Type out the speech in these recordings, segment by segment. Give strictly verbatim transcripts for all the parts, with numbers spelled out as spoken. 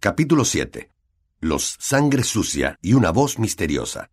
Capítulo siete. Los sangre sucia y una voz misteriosa.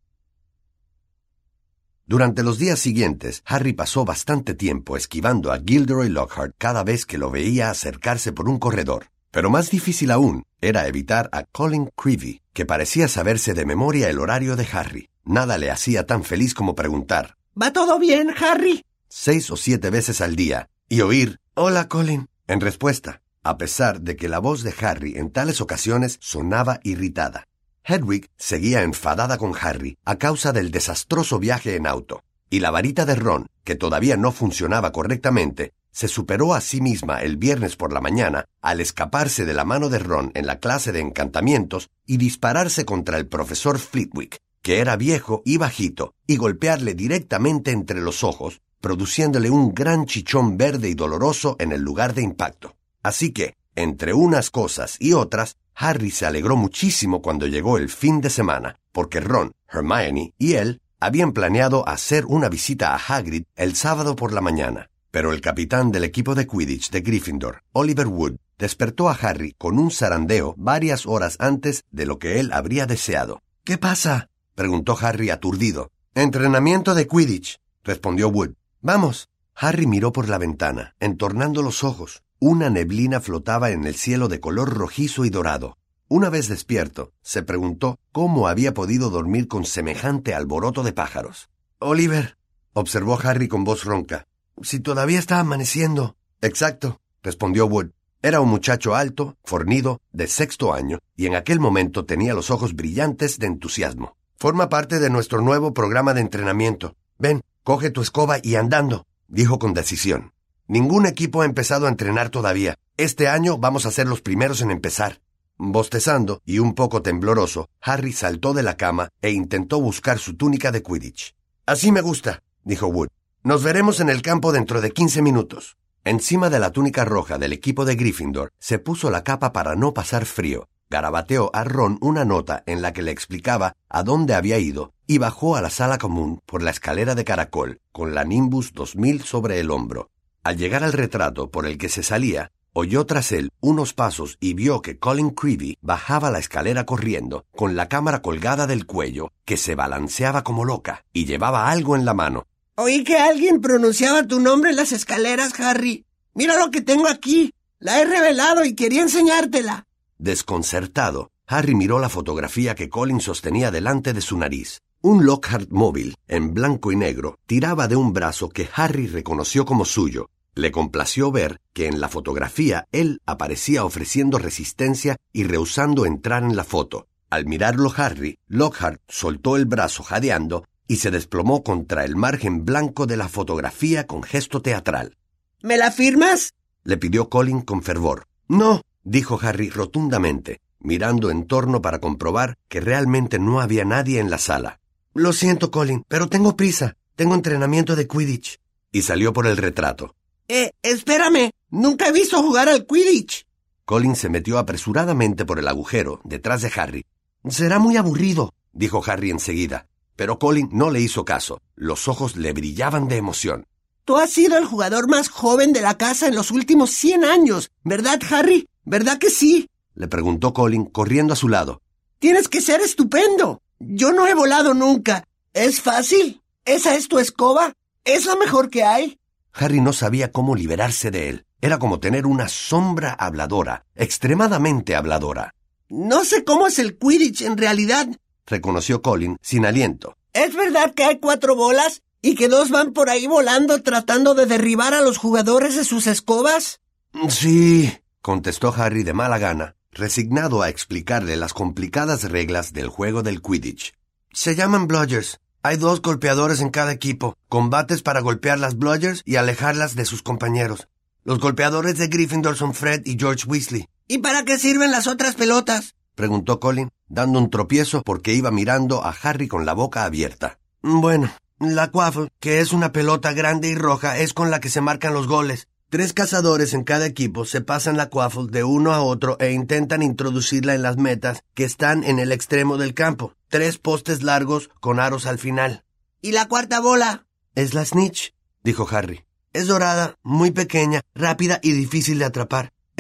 Durante los días siguientes, Harry pasó bastante tiempo esquivando a Gilderoy Lockhart cada vez que lo veía acercarse por un corredor. Pero más difícil aún era evitar a Colin Creevy, que parecía saberse de memoria el horario de Harry. Nada le hacía tan feliz como preguntar ¿Va todo bien, Harry? seis o siete veces al día y oír «Hola, Colin» en respuesta, a pesar de que la voz de Harry en tales ocasiones sonaba irritada. Hedwig seguía enfadada con Harry a causa del desastroso viaje en auto, y la varita de Ron, que todavía no funcionaba correctamente, se superó a sí misma el viernes por la mañana al escaparse de la mano de Ron en la clase de encantamientos y dispararse contra el profesor Flitwick, que era viejo y bajito, y golpearle directamente entre los ojos, produciéndole un gran chichón verde y doloroso en el lugar de impacto. Así que, entre unas cosas y otras, Harry se alegró muchísimo cuando llegó el fin de semana, porque Ron, Hermione y él habían planeado hacer una visita a Hagrid el sábado por la mañana. Pero el capitán del equipo de Quidditch de Gryffindor, Oliver Wood, despertó a Harry con un zarandeo varias horas antes de lo que él habría deseado. «¿Qué pasa?», preguntó Harry aturdido. «Entrenamiento de Quidditch», respondió Wood. «Vamos». Harry miró por la ventana, entornando los ojos. Una neblina flotaba en el cielo de color rojizo y dorado. Una vez despierto, se preguntó cómo había podido dormir con semejante alboroto de pájaros. «Oliver», observó Harry con voz ronca, «si todavía está amaneciendo». «Exacto», respondió Wood. Era un muchacho alto, fornido, de sexto año, y en aquel momento tenía los ojos brillantes de entusiasmo. «Forma parte de nuestro nuevo programa de entrenamiento. Ven, coge tu escoba y andando», dijo con decisión. «Ningún equipo ha empezado a entrenar todavía. Este año vamos a ser los primeros en empezar». Bostezando y un poco tembloroso, Harry saltó de la cama e intentó buscar su túnica de Quidditch. «Así me gusta», dijo Wood. «Nos veremos en el campo dentro de quince minutos». Encima de la túnica roja del equipo de Gryffindor, se puso la capa para no pasar frío. Garabateó a Ron una nota en la que le explicaba a dónde había ido y bajó a la sala común por la escalera de caracol, con la Nimbus dos mil sobre el hombro. Al llegar al retrato por el que se salía, oyó tras él unos pasos y vio que Colin Creevy bajaba la escalera corriendo, con la cámara colgada del cuello, que se balanceaba como loca, y llevaba algo en la mano. Oí que alguien pronunciaba tu nombre en las escaleras, Harry. Mira lo que tengo aquí. La he revelado y quería enseñártela. Desconcertado, Harry miró la fotografía que Colin sostenía delante de su nariz. Un Lockhart móvil, en blanco y negro, tiraba de un brazo que Harry reconoció como suyo. Le complació ver que en la fotografía él aparecía ofreciendo resistencia y rehusando entrar en la foto. Al mirarlo Harry, Lockhart soltó el brazo jadeando y se desplomó contra el margen blanco de la fotografía con gesto teatral. ¿Me la firmas?, le pidió Colin con fervor. «No», dijo Harry rotundamente, mirando en torno para comprobar que realmente no había nadie en la sala. «Lo siento, Colin, pero tengo prisa. Tengo entrenamiento de Quidditch». Y salió por el retrato. Eh, espérame. Nunca he visto jugar al Quidditch. Colin se metió apresuradamente por el agujero, detrás de Harry. «Será muy aburrido», dijo Harry enseguida. Pero Colin no le hizo caso. Los ojos le brillaban de emoción. Tú has sido el jugador más joven de la casa en los últimos cien años, ¿verdad, Harry? ¿Verdad que sí?, le preguntó Colin, corriendo a su lado. «Tienes que ser estupendo. Yo no he volado nunca. ¿Es fácil? ¿Esa es tu escoba? ¿Es la mejor que hay?» Harry no sabía cómo liberarse de él. Era como tener una sombra habladora, extremadamente habladora. «No sé cómo es el Quidditch en realidad», reconoció Colin sin aliento. «¿Es verdad que hay cuatro bolas y que dos van por ahí volando tratando de derribar a los jugadores de sus escobas?» «Sí», contestó Harry de mala gana, resignado a explicarle las complicadas reglas del juego del Quidditch. «Se llaman bludgers. Hay dos golpeadores en cada equipo, combates para golpear las bludgers y alejarlas de sus compañeros. Los golpeadores de Gryffindor son Fred y George Weasley». «¿Y para qué sirven las otras pelotas?», preguntó Colin, dando un tropiezo porque iba mirando a Harry con la boca abierta. «Bueno, la quaffle, que es una pelota grande y roja, es con la que se marcan los goles. Tres cazadores en cada equipo se pasan la quaffle de uno a otro e intentan introducirla en las metas que están en el extremo del campo. Tres postes largos con aros al final». «¿Y la cuarta bola?», «Es la snitch», dijo Harry. «Es dorada, muy pequeña, rápida y difícil de atrapar.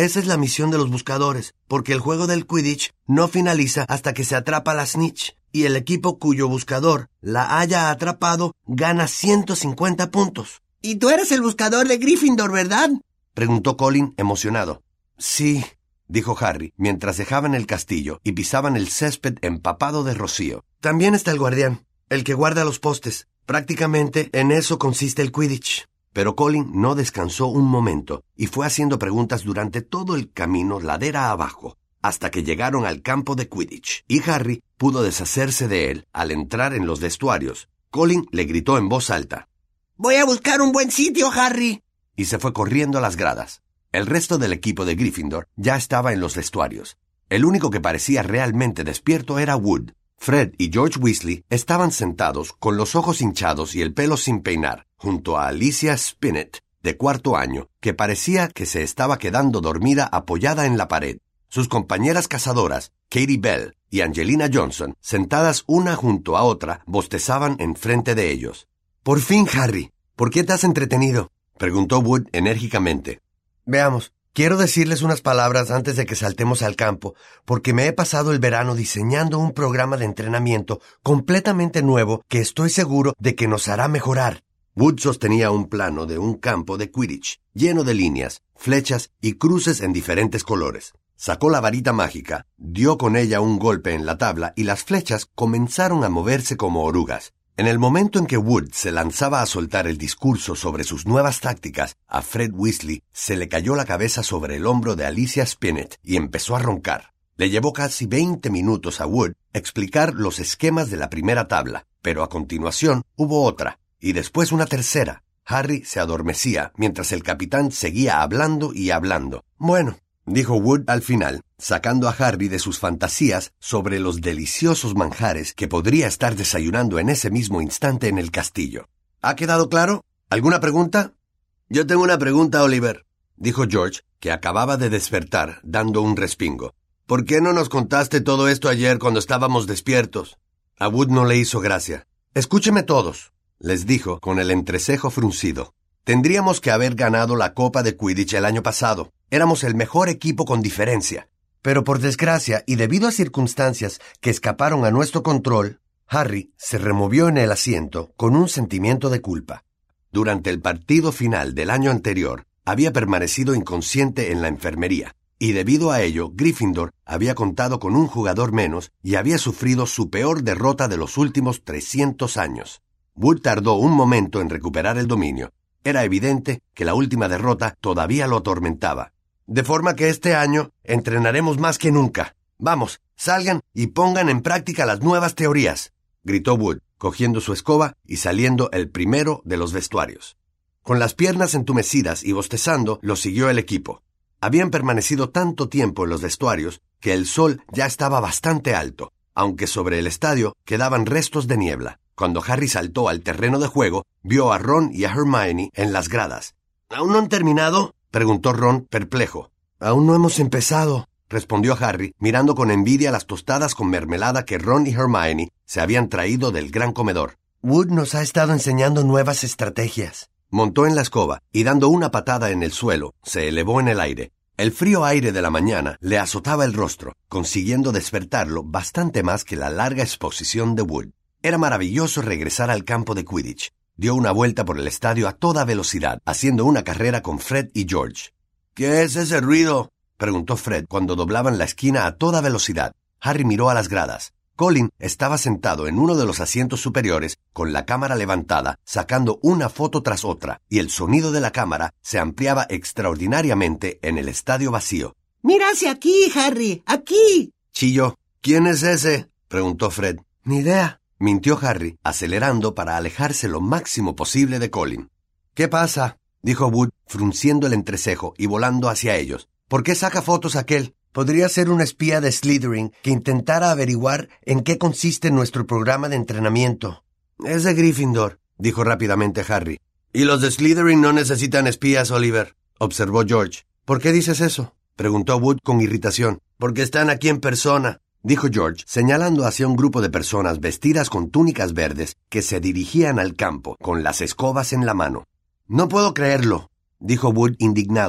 Esa es la misión de los buscadores, porque el juego del Quidditch no finaliza hasta que se atrapa la snitch, y el equipo cuyo buscador la haya atrapado gana ciento cincuenta puntos. Y tú eres el buscador de Gryffindor, ¿verdad? Preguntó Colin, emocionado. Sí, dijo Harry, mientras dejaban el castillo y pisaban el césped empapado de rocío. También está el guardián, el que guarda los postes. Prácticamente en eso consiste el Quidditch. Pero Colin no descansó un momento y fue haciendo preguntas durante todo el camino ladera abajo, hasta que llegaron al campo de Quidditch, y Harry pudo deshacerse de él al entrar en los vestuarios. Colin le gritó en voz alta: «Voy a buscar un buen sitio, Harry», y se fue corriendo a las gradas. El resto del equipo de Gryffindor ya estaba en los vestuarios. El único que parecía realmente despierto era Wood. Fred y George Weasley estaban sentados con los ojos hinchados y el pelo sin peinar, junto a Alicia Spinnet, de cuarto año, que parecía que se estaba quedando dormida apoyada en la pared. Sus compañeras cazadoras, Katie Bell y Angelina Johnson, sentadas una junto a otra, bostezaban enfrente de ellos. «Por fin, Harry, ¿por qué te has entretenido?», preguntó Wood enérgicamente. «Veamos, quiero decirles unas palabras antes de que saltemos al campo, porque me he pasado el verano diseñando un programa de entrenamiento completamente nuevo que estoy seguro de que nos hará mejorar». Wood sostenía un plano de un campo de Quidditch, lleno de líneas, flechas y cruces en diferentes colores. Sacó la varita mágica, dio con ella un golpe en la tabla y las flechas comenzaron a moverse como orugas. En el momento en que Wood se lanzaba a soltar el discurso sobre sus nuevas tácticas, a Fred Weasley se le cayó la cabeza sobre el hombro de Alicia Spinnet y empezó a roncar. Le llevó casi veinte minutos a Wood explicar los esquemas de la primera tabla, pero a continuación hubo otra, y después una tercera. Harry se adormecía mientras el capitán seguía hablando y hablando. «Bueno», dijo Wood al final, sacando a Harry de sus fantasías sobre los deliciosos manjares que podría estar desayunando en ese mismo instante en el castillo. «¿Ha quedado claro? ¿Alguna pregunta?» «Yo tengo una pregunta, Oliver», dijo George, que acababa de despertar, dando un respingo. «¿Por qué no nos contaste todo esto ayer cuando estábamos despiertos?» A Wood no le hizo gracia. «Escúcheme todos», les dijo con el entrecejo fruncido. «Tendríamos que haber ganado la Copa de Quidditch el año pasado. Éramos el mejor equipo con diferencia. Pero por desgracia y debido a circunstancias que escaparon a nuestro control», Harry se removió en el asiento con un sentimiento de culpa. Durante el partido final del año anterior, había permanecido inconsciente en la enfermería, y debido a ello, Gryffindor había contado con un jugador menos y había sufrido su peor derrota de los últimos trescientos años. Wood tardó un momento en recuperar el dominio. Era evidente que la última derrota todavía lo atormentaba. «De forma que este año entrenaremos más que nunca. Vamos, salgan y pongan en práctica las nuevas teorías», gritó Wood, cogiendo su escoba y saliendo el primero de los vestuarios. Con las piernas entumecidas y bostezando, lo siguió el equipo. Habían permanecido tanto tiempo en los vestuarios que el sol ya estaba bastante alto, aunque sobre el estadio quedaban restos de niebla. Cuando Harry saltó al terreno de juego, vio a Ron y a Hermione en las gradas. «¿Aún no han terminado?», preguntó Ron, perplejo. «Aún no hemos empezado», respondió Harry, mirando con envidia las tostadas con mermelada que Ron y Hermione se habían traído del gran comedor. «Wood nos ha estado enseñando nuevas estrategias». Montó en la escoba y dando una patada en el suelo, se elevó en el aire. El frío aire de la mañana le azotaba el rostro, consiguiendo despertarlo bastante más que la larga exposición de Wood. Era maravilloso regresar al campo de Quidditch. Dio una vuelta por el estadio a toda velocidad, haciendo una carrera con Fred y George. «¿Qué es ese ruido?», preguntó Fred cuando doblaban la esquina a toda velocidad. Harry miró a las gradas. Colin estaba sentado en uno de los asientos superiores, con la cámara levantada, sacando una foto tras otra, y el sonido de la cámara se ampliaba extraordinariamente en el estadio vacío. «Mira hacia aquí, Harry, aquí», chilló. «¿Quién es ese?», preguntó Fred. «Ni idea», mintió Harry, acelerando para alejarse lo máximo posible de Colin. «¿Qué pasa?», dijo Wood, frunciendo el entrecejo y volando hacia ellos. «¿Por qué saca fotos aquel? Podría ser un espía de Slytherin que intentara averiguar en qué consiste nuestro programa de entrenamiento». «Es de Gryffindor», dijo rápidamente Harry. «Y los de Slytherin no necesitan espías, Oliver», observó George. «¿Por qué dices eso?», preguntó Wood con irritación. «Porque están aquí en persona», dijo George, señalando hacia un grupo de personas vestidas con túnicas verdes que se dirigían al campo, con las escobas en la mano. «No puedo creerlo», dijo Wood indignado.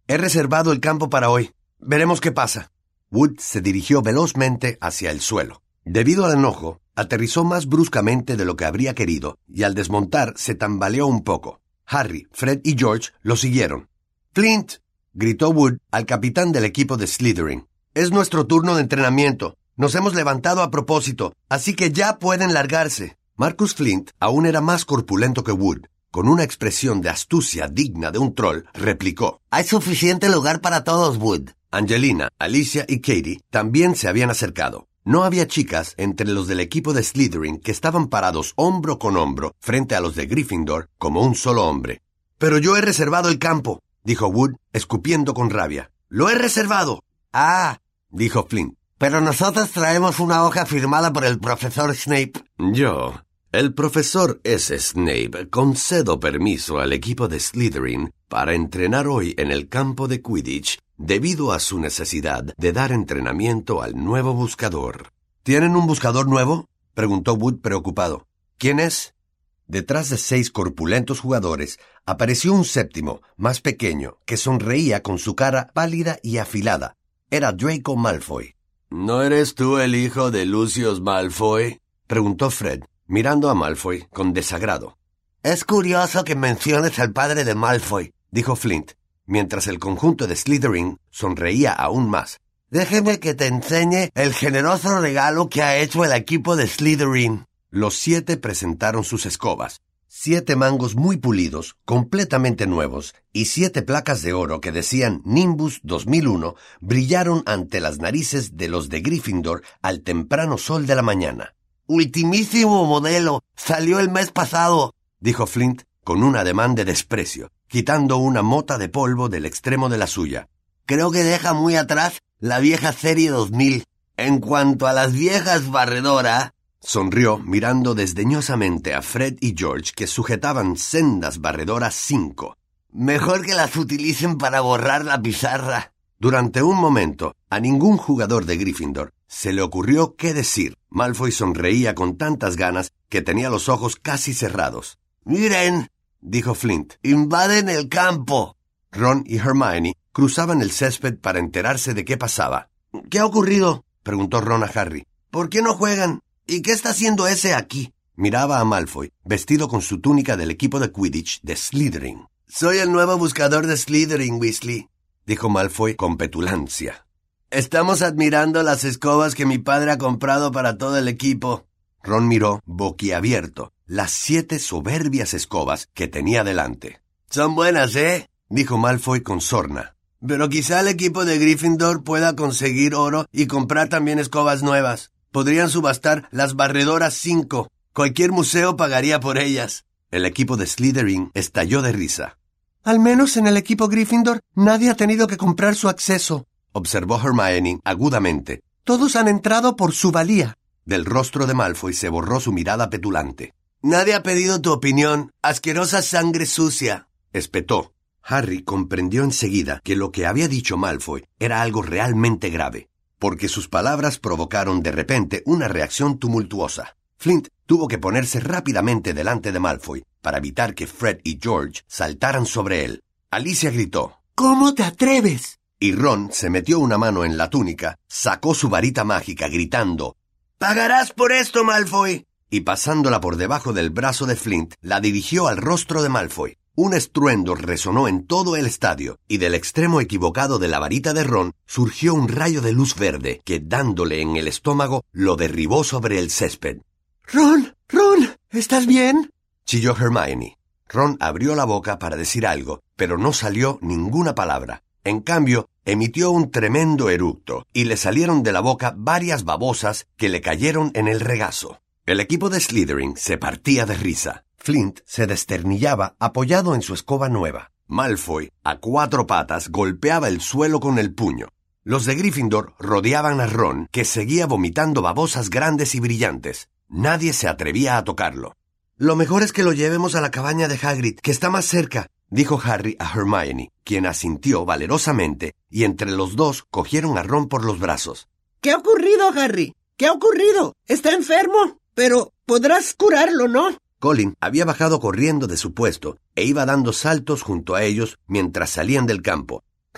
He reservado el campo para hoy. Veremos qué pasa. Wood se dirigió velozmente hacia el suelo. Debido al enojo, aterrizó más bruscamente de lo que habría querido, y al desmontar se tambaleó un poco. Harry, Fred y George lo siguieron. «Flint», gritó Wood al capitán del equipo de Slytherin. «Es nuestro turno de entrenamiento. Nos hemos levantado a propósito, así que ya pueden largarse». Marcus Flint aún era más corpulento que Wood. Con una expresión de astucia digna de un troll, replicó: «Hay suficiente lugar para todos, Wood». Angelina, Alicia y Katie también se habían acercado. No había chicas entre los del equipo de Slytherin que estaban parados hombro con hombro frente a los de Gryffindor como un solo hombre. «Pero yo he reservado el campo», dijo Wood, escupiendo con rabia. «¡Lo he reservado!» «Ah», dijo Flint. «Pero nosotros traemos una hoja firmada por el profesor Snape». «Yo, el profesor S. Snape, concedo permiso al equipo de Slytherin para entrenar hoy en el campo de Quidditch debido a su necesidad de dar entrenamiento al nuevo buscador». «¿Tienen un buscador nuevo?», preguntó Wood preocupado. «¿Quién es?». Detrás de seis corpulentos jugadores apareció un séptimo, más pequeño, que sonreía con su cara pálida y afilada. Era Draco Malfoy. «¿No eres tú el hijo de Lucius Malfoy?», preguntó Fred, mirando a Malfoy con desagrado. «Es curioso que menciones al padre de Malfoy», dijo Flint, mientras el conjunto de Slytherin sonreía aún más. «Déjeme que te enseñe el generoso regalo que ha hecho el equipo de Slytherin». Los siete presentaron sus escobas. Siete mangos muy pulidos, completamente nuevos, y siete placas de oro que decían Nimbus dos mil uno brillaron ante las narices de los de Gryffindor al temprano sol de la mañana. «Ultimísimo modelo, salió el mes pasado», dijo Flint con un ademán de desprecio, quitando una mota de polvo del extremo de la suya. «Creo que deja muy atrás la vieja serie dos mil. En cuanto a las viejas barredora», sonrió mirando desdeñosamente a Fred y George que sujetaban sendas barredoras cinco. «Mejor que las utilicen para borrar la pizarra». Durante un momento, a ningún jugador de Gryffindor se le ocurrió qué decir. Malfoy sonreía con tantas ganas que tenía los ojos casi cerrados. «Miren», dijo Flint, «invaden el campo». Ron y Hermione cruzaban el césped para enterarse de qué pasaba. «¿Qué ha ocurrido?», preguntó Ron a Harry. «¿Por qué no juegan? ¿Y qué está haciendo ese aquí?». Miraba a Malfoy, vestido con su túnica del equipo de Quidditch de Slytherin. «Soy el nuevo buscador de Slytherin, Weasley», dijo Malfoy con petulancia. «Estamos admirando las escobas que mi padre ha comprado para todo el equipo». Ron miró, boquiabierto, las siete soberbias escobas que tenía delante. «Son buenas, ¿eh?», dijo Malfoy con sorna. «Pero quizá el equipo de Gryffindor pueda conseguir oro y comprar también escobas nuevas. Podrían subastar las barredoras cinco. Cualquier museo pagaría por ellas». El equipo de Slytherin estalló de risa. «Al menos en el equipo Gryffindor nadie ha tenido que comprar su acceso», observó Hermione agudamente. «Todos han entrado por su valía». Del rostro de Malfoy se borró su mirada petulante. «Nadie ha pedido tu opinión, asquerosa sangre sucia», espetó. Harry comprendió enseguida que lo que había dicho Malfoy era algo realmente grave, porque sus palabras provocaron de repente una reacción tumultuosa. Flint tuvo que ponerse rápidamente delante de Malfoy para evitar que Fred y George saltaran sobre él. Alicia gritó: «¿Cómo te atreves?». Y Ron se metió una mano en la túnica, sacó su varita mágica gritando: «¡Pagarás por esto, Malfoy!». Y pasándola por debajo del brazo de Flint, la dirigió al rostro de Malfoy. Un estruendo resonó en todo el estadio, y del extremo equivocado de la varita de Ron surgió un rayo de luz verde que, dándole en el estómago, lo derribó sobre el césped. «Ron, Ron, ¿estás bien?», chilló Hermione. Ron abrió la boca para decir algo, pero no salió ninguna palabra. En cambio, emitió un tremendo eructo, y le salieron de la boca varias babosas que le cayeron en el regazo. El equipo de Slytherin se partía de risa. Flint se desternillaba apoyado en su escoba nueva. Malfoy, a cuatro patas, golpeaba el suelo con el puño. Los de Gryffindor rodeaban a Ron, que seguía vomitando babosas grandes y brillantes. Nadie se atrevía a tocarlo. «Lo mejor es que lo llevemos a la cabaña de Hagrid, que está más cerca», dijo Harry a Hermione, quien asintió valerosamente, y entre los dos cogieron a Ron por los brazos. «¿Qué ha ocurrido, Harry? ¿Qué ha ocurrido? ¿Está enfermo? Pero podrás curarlo, ¿no?». Colin había bajado corriendo de su puesto e iba dando saltos junto a ellos mientras salían del campo.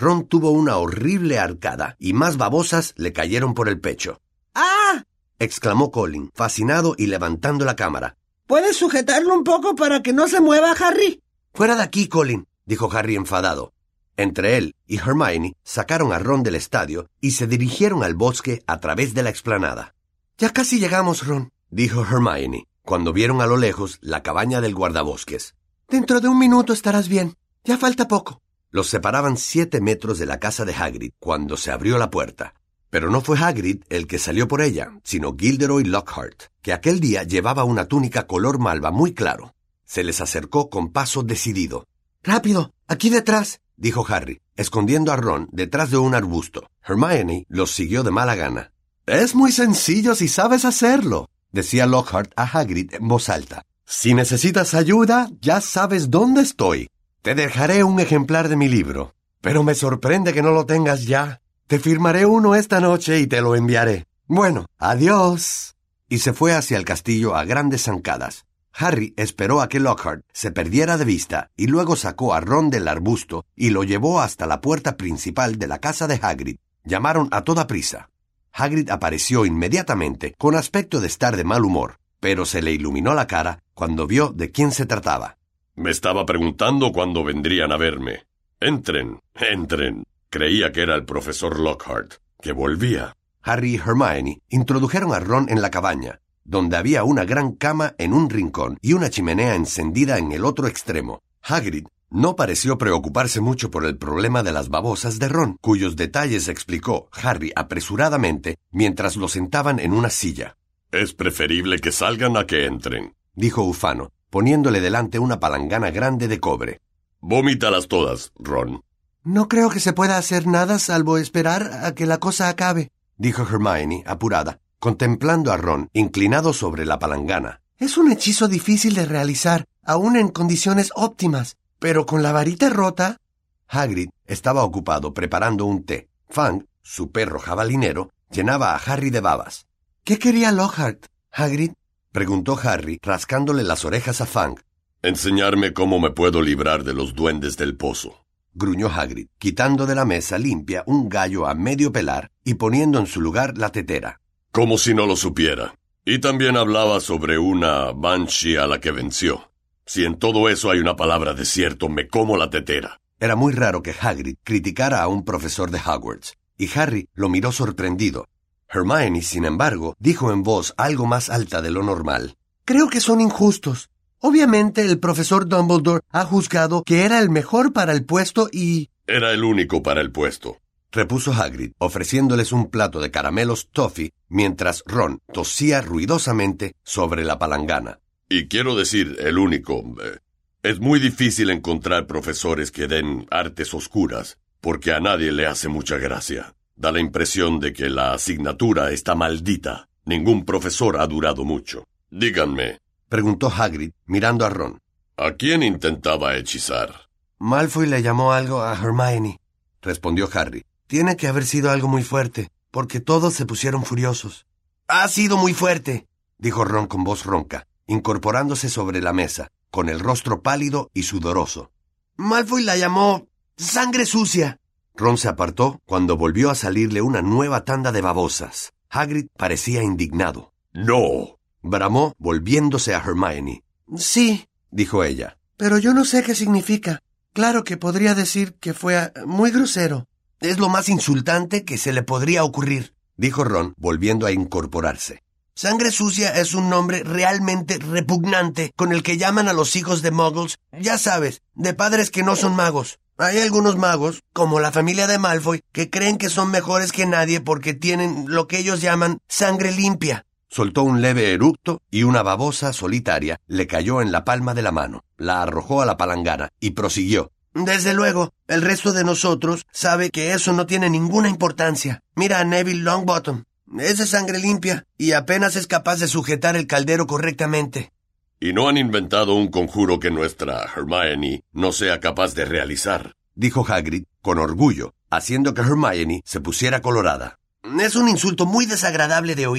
Ron tuvo una horrible arcada y más babosas le cayeron por el pecho. ¡Ah! exclamó Colin, fascinado y levantando la cámara. ¿Puedes sujetarlo un poco para que no se mueva, Harry? Fuera de aquí, Colin, dijo Harry enfadado. Entre él y Hermione sacaron a Ron del estadio y se dirigieron al bosque a través de la explanada. Ya casi llegamos, Ron, dijo Hermione, cuando vieron a lo lejos la cabaña del guardabosques. Dentro de un minuto estarás bien. Ya falta poco. Los separaban siete metros de la casa de Hagrid cuando se abrió la puerta. Pero no fue Hagrid el que salió por ella, sino Gilderoy Lockhart, que aquel día llevaba una túnica color malva muy claro. Se les acercó con paso decidido. «¡Rápido! ¡Aquí detrás!», dijo Harry, escondiendo a Ron detrás de un arbusto. Hermione los siguió de mala gana. «Es muy sencillo si sabes hacerlo», decía Lockhart a Hagrid en voz alta. «Si necesitas ayuda, ya sabes dónde estoy. Te dejaré un ejemplar de mi libro. Pero me sorprende que no lo tengas ya. Te firmaré uno esta noche y te lo enviaré. Bueno, adiós». Y se fue hacia el castillo a grandes zancadas. Harry esperó a que Lockhart se perdiera de vista y luego sacó a Ron del arbusto y lo llevó hasta la puerta principal de la casa de Hagrid. Llamaron a toda prisa. Hagrid apareció inmediatamente con aspecto de estar de mal humor, pero se le iluminó la cara cuando vio de quién se trataba. Me estaba preguntando cuándo vendrían a verme. Entren, entren. Creía que era el profesor Lockhart, que volvía. Harry y Hermione introdujeron a Ron en la cabaña, donde había una gran cama en un rincón y una chimenea encendida en el otro extremo. Hagrid no pareció preocuparse mucho por el problema de las babosas de Ron, cuyos detalles explicó Harry apresuradamente mientras lo sentaban en una silla. «Es preferible que salgan a que entren», dijo Ufano, poniéndole delante una palangana grande de cobre. «Vomítalas todas, Ron». «No creo que se pueda hacer nada salvo esperar a que la cosa acabe», dijo Hermione, apurada, contemplando a Ron inclinado sobre la palangana. «Es un hechizo difícil de realizar, aún en condiciones óptimas, pero con la varita rota...» Hagrid estaba ocupado preparando un té. Fang, su perro jabalinero, llenaba a Harry de babas. «¿Qué quería Lockhart, Hagrid?», preguntó Harry, rascándole las orejas a Fang. «Enseñarme cómo me puedo librar de los duendes del pozo», gruñó Hagrid, quitando de la mesa limpia un gallo a medio pelar y poniendo en su lugar la tetera. Como si no lo supiera. Y también hablaba sobre una banshee a la que venció. Si en todo eso hay una palabra de cierto, me como la tetera. Era muy raro que Hagrid criticara a un profesor de Hogwarts, y Harry lo miró sorprendido. Hermione, sin embargo, dijo en voz algo más alta de lo normal. «Creo que son injustos. Obviamente el profesor Dumbledore ha juzgado que era el mejor para el puesto y...» «Era el único para el puesto», repuso Hagrid, ofreciéndoles un plato de caramelos toffee mientras Ron tosía ruidosamente sobre la palangana. «Y quiero decir, el único. Eh, es muy difícil encontrar profesores que den artes oscuras, porque a nadie le hace mucha gracia. Da la impresión de que la asignatura está maldita. Ningún profesor ha durado mucho. Díganme», preguntó Hagrid, mirando a Ron. «¿A quién intentaba hechizar?» «Malfoy le llamó algo a Hermione», respondió Harry. «Tiene que haber sido algo muy fuerte, porque todos se pusieron furiosos». «Ha sido muy fuerte», dijo Ron con voz ronca, incorporándose sobre la mesa, con el rostro pálido y sudoroso. «Malfoy la llamó sangre sucia». Ron se apartó cuando volvió a salirle una nueva tanda de babosas. Hagrid parecía indignado. «No», bramó, volviéndose a Hermione. «Sí», dijo ella. «pero yo no sé qué significa. Claro que podría decir que fue muy grosero». «Es lo más insultante que se le podría ocurrir», dijo Ron, volviendo a incorporarse. «Sangre sucia es un nombre realmente repugnante con el que llaman a los hijos de muggles, ya sabes, de padres que no son magos. Hay algunos magos, como la familia de Malfoy, que creen que son mejores que nadie porque tienen lo que ellos llaman sangre limpia». Soltó un leve eructo y una babosa solitaria le cayó en la palma de la mano. La arrojó a la palangana y prosiguió. «Desde luego, el resto de nosotros sabe que eso no tiene ninguna importancia. Mira a Neville Longbottom. Es de sangre limpia y apenas es capaz de sujetar el caldero correctamente». «Y no han inventado un conjuro que nuestra Hermione no sea capaz de realizar», dijo Hagrid con orgullo, haciendo que Hermione se pusiera colorada. «Es un insulto muy desagradable de oír»,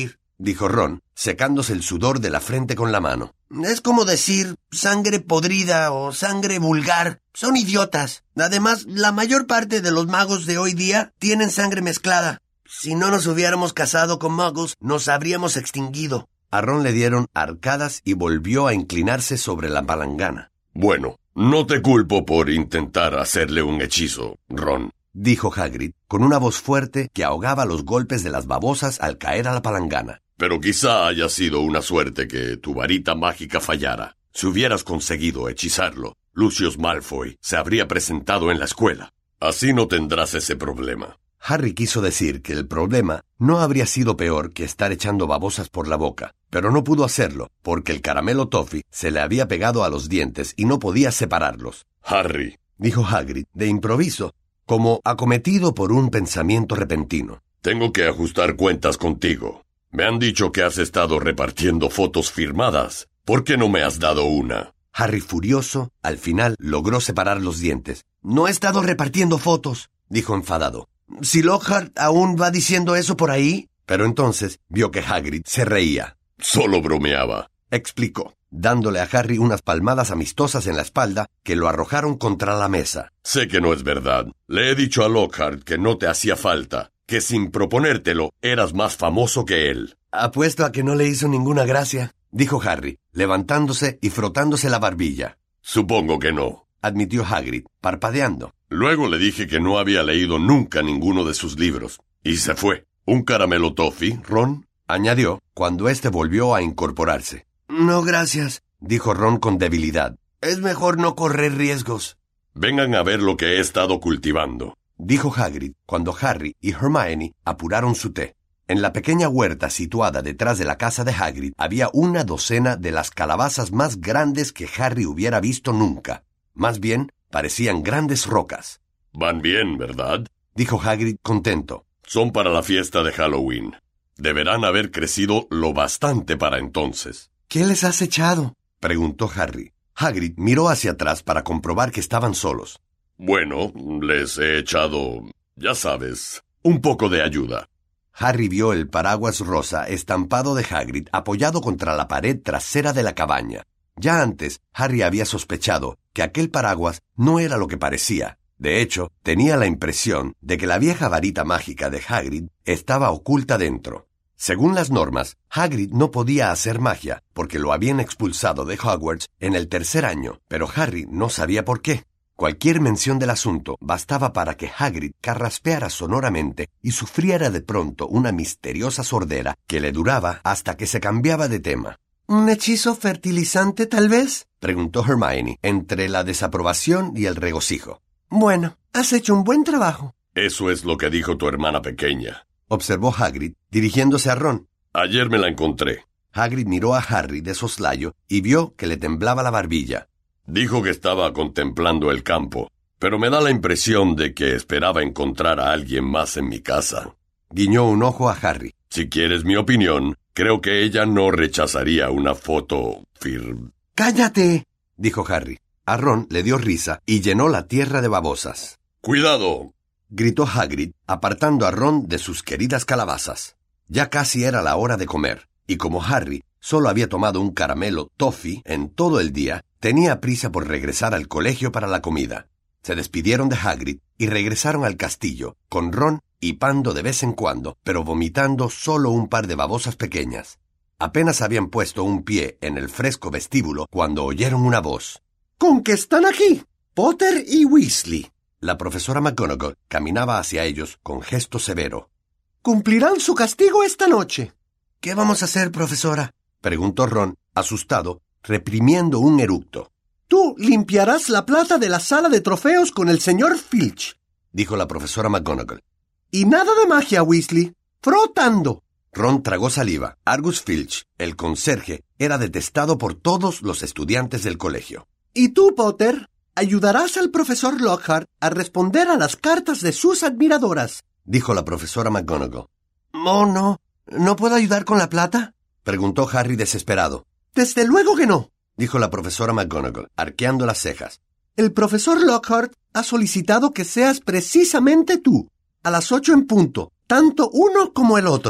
dijo Ron, secándose el sudor de la frente con la mano. Es como decir sangre podrida o sangre vulgar. Son idiotas. Además, la mayor parte de los magos de hoy día tienen sangre mezclada. Si no nos hubiéramos casado con muggles, nos habríamos extinguido. A Ron le dieron arcadas y volvió a inclinarse sobre la palangana. Bueno, no te culpo por intentar hacerle un hechizo, Ron, dijo Hagrid, con una voz fuerte que ahogaba los golpes de las babosas al caer a la palangana. Pero quizá haya sido una suerte que tu varita mágica fallara. Si hubieras conseguido hechizarlo, Lucius Malfoy se habría presentado en la escuela. Así no tendrás ese problema. Harry quiso decir que el problema no habría sido peor que estar echando babosas por la boca, pero no pudo hacerlo, porque el caramelo toffee se le había pegado a los dientes y no podía separarlos. Harry, dijo Hagrid, de improviso, como acometido por un pensamiento repentino. Tengo que ajustar cuentas contigo. Me han dicho que has estado repartiendo fotos firmadas. ¿Por qué no me has dado una? Harry, furioso, al final logró separar los dientes. No he estado repartiendo fotos, dijo enfadado. Si Lockhart aún va diciendo eso por ahí... Pero entonces vio que Hagrid se reía. Solo bromeaba, explicó, dándole a Harry unas palmadas amistosas en la espalda que lo arrojaron contra la mesa. Sé que no es verdad. Le he dicho a Lockhart que no te hacía falta, que sin proponértelo eras más famoso que él. Apuesto a que no le hizo ninguna gracia, dijo Harry, levantándose y frotándose la barbilla. Supongo que no, admitió Hagrid, parpadeando. Luego le dije que no había leído nunca ninguno de sus libros, y se fue. ¿Un caramelo toffee, Ron?, añadió, cuando éste volvió a incorporarse. No, gracias, dijo Ron con debilidad. Es mejor no correr riesgos. Vengan a ver lo que he estado cultivando, dijo Hagrid, cuando Harry y Hermione apuraron su té. En la pequeña huerta situada detrás de la casa de Hagrid había una docena de las calabazas más grandes que Harry hubiera visto nunca. Más bien, parecían grandes rocas. Van bien, ¿verdad?, dijo Hagrid contento. Son para la fiesta de Halloween. Deberán haber crecido lo bastante para entonces. ¿Qué les has echado?, preguntó Harry. Hagrid miró hacia atrás para comprobar que estaban solos. Bueno, les he echado, ya sabes, un poco de ayuda. Harry vio el paraguas rosa estampado de Hagrid apoyado contra la pared trasera de la cabaña. Ya antes, Harry había sospechado que aquel paraguas no era lo que parecía. De hecho, tenía la impresión de que la vieja varita mágica de Hagrid estaba oculta dentro. Según las normas, Hagrid no podía hacer magia porque lo habían expulsado de Hogwarts en el tercer año, pero Harry no sabía por qué. Cualquier mención del asunto bastaba para que Hagrid carraspeara sonoramente y sufriera de pronto una misteriosa sordera que le duraba hasta que se cambiaba de tema. ¿Un hechizo fertilizante, tal vez?, preguntó Hermione, entre la desaprobación y el regocijo. Bueno, has hecho un buen trabajo. Eso es lo que dijo tu hermana pequeña, observó Hagrid, dirigiéndose a Ron. Ayer me la encontré. Hagrid miró a Harry de soslayo y vio que le temblaba la barbilla. Dijo que estaba contemplando el campo, pero me da la impresión de que esperaba encontrar a alguien más en mi casa. Guiñó un ojo a Harry. Si quieres mi opinión, creo que ella no rechazaría una foto fir... ¡Cállate!, dijo Harry. A Ron le dio risa y llenó la tierra de babosas. ¡Cuidado!, gritó Hagrid, apartando a Ron de sus queridas calabazas. Ya casi era la hora de comer, y como Harry solo había tomado un caramelo toffee en todo el día, tenía prisa por regresar al colegio para la comida. Se despidieron de Hagrid y regresaron al castillo, con Ron hipando de vez en cuando, pero vomitando solo un par de babosas pequeñas. Apenas habían puesto un pie en el fresco vestíbulo cuando oyeron una voz. ¿Con qué están aquí? Potter y Weasley. La profesora McGonagall caminaba hacia ellos con gesto severo. Cumplirán su castigo esta noche. ¿Qué vamos a hacer, profesora?, preguntó Ron, asustado, reprimiendo un eructo. Tú limpiarás la plata de la sala de trofeos con el señor Filch, dijo la profesora McGonagall. Y nada de magia, Weasley. Frotando. Ron tragó saliva. Argus Filch, el conserje, era detestado por todos los estudiantes del colegio. ¿Y tú, Potter? Ayudarás al profesor Lockhart a responder a las cartas de sus admiradoras, dijo la profesora McGonagall. Oh, no. ¿No puedo ayudar con la plata?, preguntó Harry desesperado. Desde luego que no, dijo la profesora McGonagall, arqueando las cejas. El profesor Lockhart ha solicitado que seas precisamente tú, a las ocho en punto, tanto uno como el otro.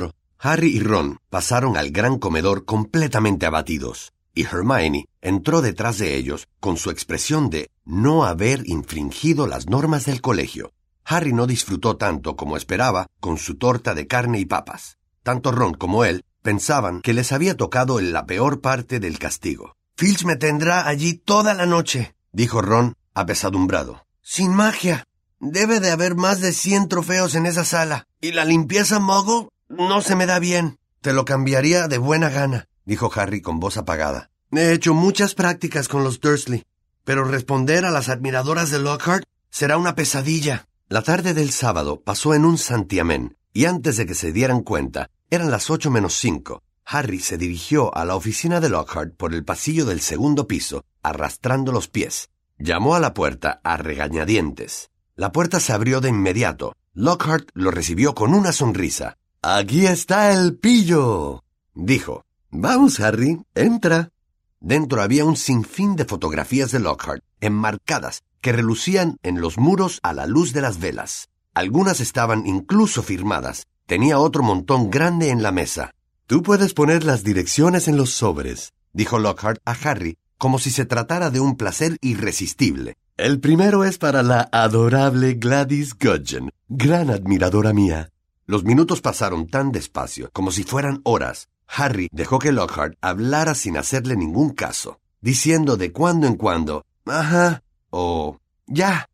Harry y Ron pasaron al gran comedor completamente abatidos, y Hermione entró detrás de ellos con su expresión de no haber infringido las normas del colegio. Harry no disfrutó tanto como esperaba con su torta de carne y papas. Tanto Ron como él pensaban que les había tocado en la peor parte del castigo. Filch me tendrá allí toda la noche, dijo Ron apesadumbrado. Sin magia. Debe de haber más de cien trofeos en esa sala. Y la limpieza Muggle no se me da bien. Te lo cambiaría de buena gana, dijo Harry con voz apagada. He hecho muchas prácticas con los Dursley, pero responder a las admiradoras de Lockhart será una pesadilla. La tarde del sábado pasó en un santiamén, y antes de que se dieran cuenta, eran las ocho menos cinco. Harry se dirigió a la oficina de Lockhart por el pasillo del segundo piso, arrastrando los pies. Llamó a la puerta a regañadientes. La puerta se abrió de inmediato. Lockhart lo recibió con una sonrisa. «Aquí está el pillo», dijo. «Vamos, Harry, entra». Dentro había un sinfín de fotografías de Lockhart, enmarcadas, que relucían en los muros a la luz de las velas. Algunas estaban incluso firmadas. Tenía otro montón grande en la mesa. «Tú puedes poner las direcciones en los sobres», dijo Lockhart a Harry, como si se tratara de un placer irresistible. «El primero es para la adorable Gladys Gudgeon, gran admiradora mía». Los minutos pasaron tan despacio, como si fueran horas. Harry dejó que Lockhart hablara sin hacerle ningún caso, diciendo de cuando en cuando, «Ajá», o «ya»,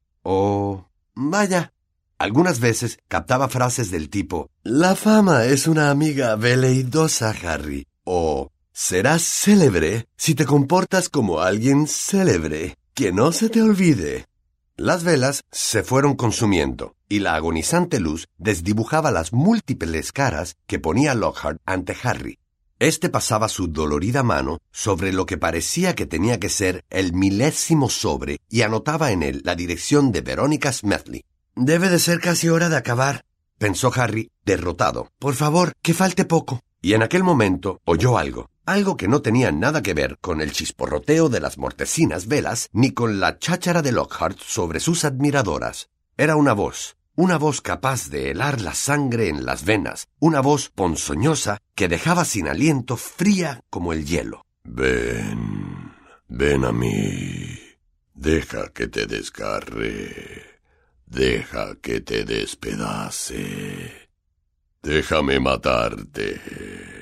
o «vaya». Algunas veces captaba frases del tipo, «La fama es una amiga veleidosa, Harry», o «serás célebre si te comportas como alguien célebre, que no se te olvide». Las velas se fueron consumiendo, y la agonizante luz desdibujaba las múltiples caras que ponía Lockhart ante Harry. Este pasaba su dolorida mano sobre lo que parecía que tenía que ser el milésimo sobre y anotaba en él la dirección de Verónica Smethly. «Debe de ser casi hora de acabar», pensó Harry, derrotado. «Por favor, que falte poco». Y en aquel momento oyó algo. Algo que no tenía nada que ver con el chisporroteo de las mortecinas velas ni con la cháchara de Lockhart sobre sus admiradoras. Era una voz, una voz capaz de helar la sangre en las venas, una voz ponzoñosa que dejaba sin aliento, fría como el hielo. «Ven, ven a mí, deja que te desgarre, deja que te despedace, déjame matarte».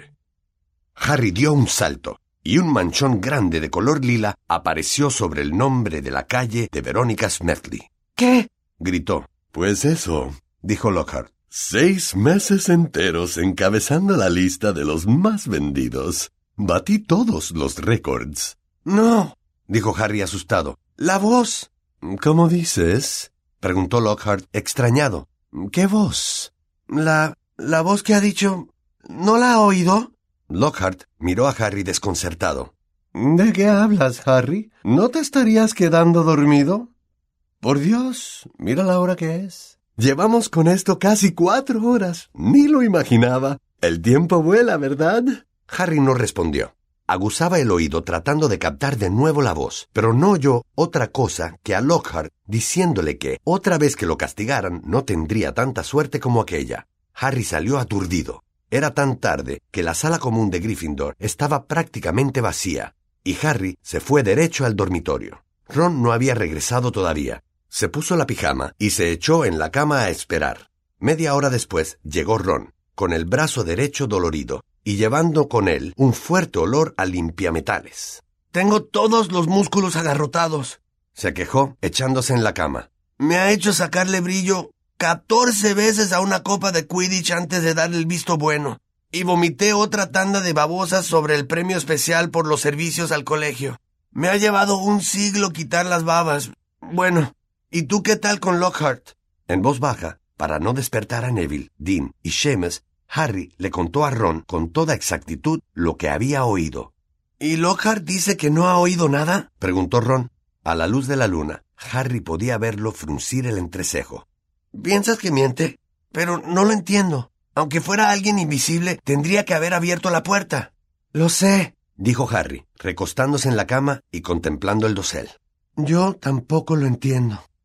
Harry dio un salto, y un manchón grande de color lila apareció sobre el nombre de la calle de Verónica Smethly. «¿Qué?», gritó. «Pues eso», dijo Lockhart. «Seis meses enteros encabezando la lista de los más vendidos. Batí todos los récords». «No», dijo Harry asustado. «la voz». «¿Cómo dices?», preguntó Lockhart extrañado. «¿Qué voz?» «La... la voz que ha dicho... ¿no la ha oído?» Lockhart miró a Harry desconcertado. ¿De qué hablas, Harry? ¿No te estarías quedando dormido? Por Dios, mira la hora que es. Llevamos con esto casi cuatro horas. Ni lo imaginaba. El tiempo vuela, ¿verdad? Harry no respondió. Aguzaba el oído tratando de captar de nuevo la voz, pero no oyó otra cosa que a Lockhart diciéndole que, otra vez que lo castigaran, no tendría tanta suerte como aquella. Harry salió aturdido. Era tan tarde que la sala común de Gryffindor estaba prácticamente vacía, y Harry se fue derecho al dormitorio. Ron no había regresado todavía. Se puso la pijama y se echó en la cama a esperar. Media hora después llegó Ron, con el brazo derecho dolorido, y llevando con él un fuerte olor a limpiametales. «Tengo todos los músculos agarrotados», se quejó, echándose en la cama. «Me ha hecho sacarle brillo catorce veces a una copa de Quidditch antes de darle el visto bueno. Y vomité otra tanda de babosas sobre el premio especial por los servicios al colegio. Me ha llevado un siglo quitar las babas. Bueno, ¿y tú qué tal con Lockhart?» En voz baja, para no despertar a Neville, Dean y Seamus, Harry le contó a Ron con toda exactitud lo que había oído. ¿Y Lockhart dice que no ha oído nada?, preguntó Ron. A la luz de la luna, Harry podía verlo fruncir el entrecejo. «¿Piensas que miente? Pero no lo entiendo. Aunque fuera alguien invisible, tendría que haber abierto la puerta». «Lo sé», dijo Harry, recostándose en la cama y contemplando el dosel. «Yo tampoco lo entiendo».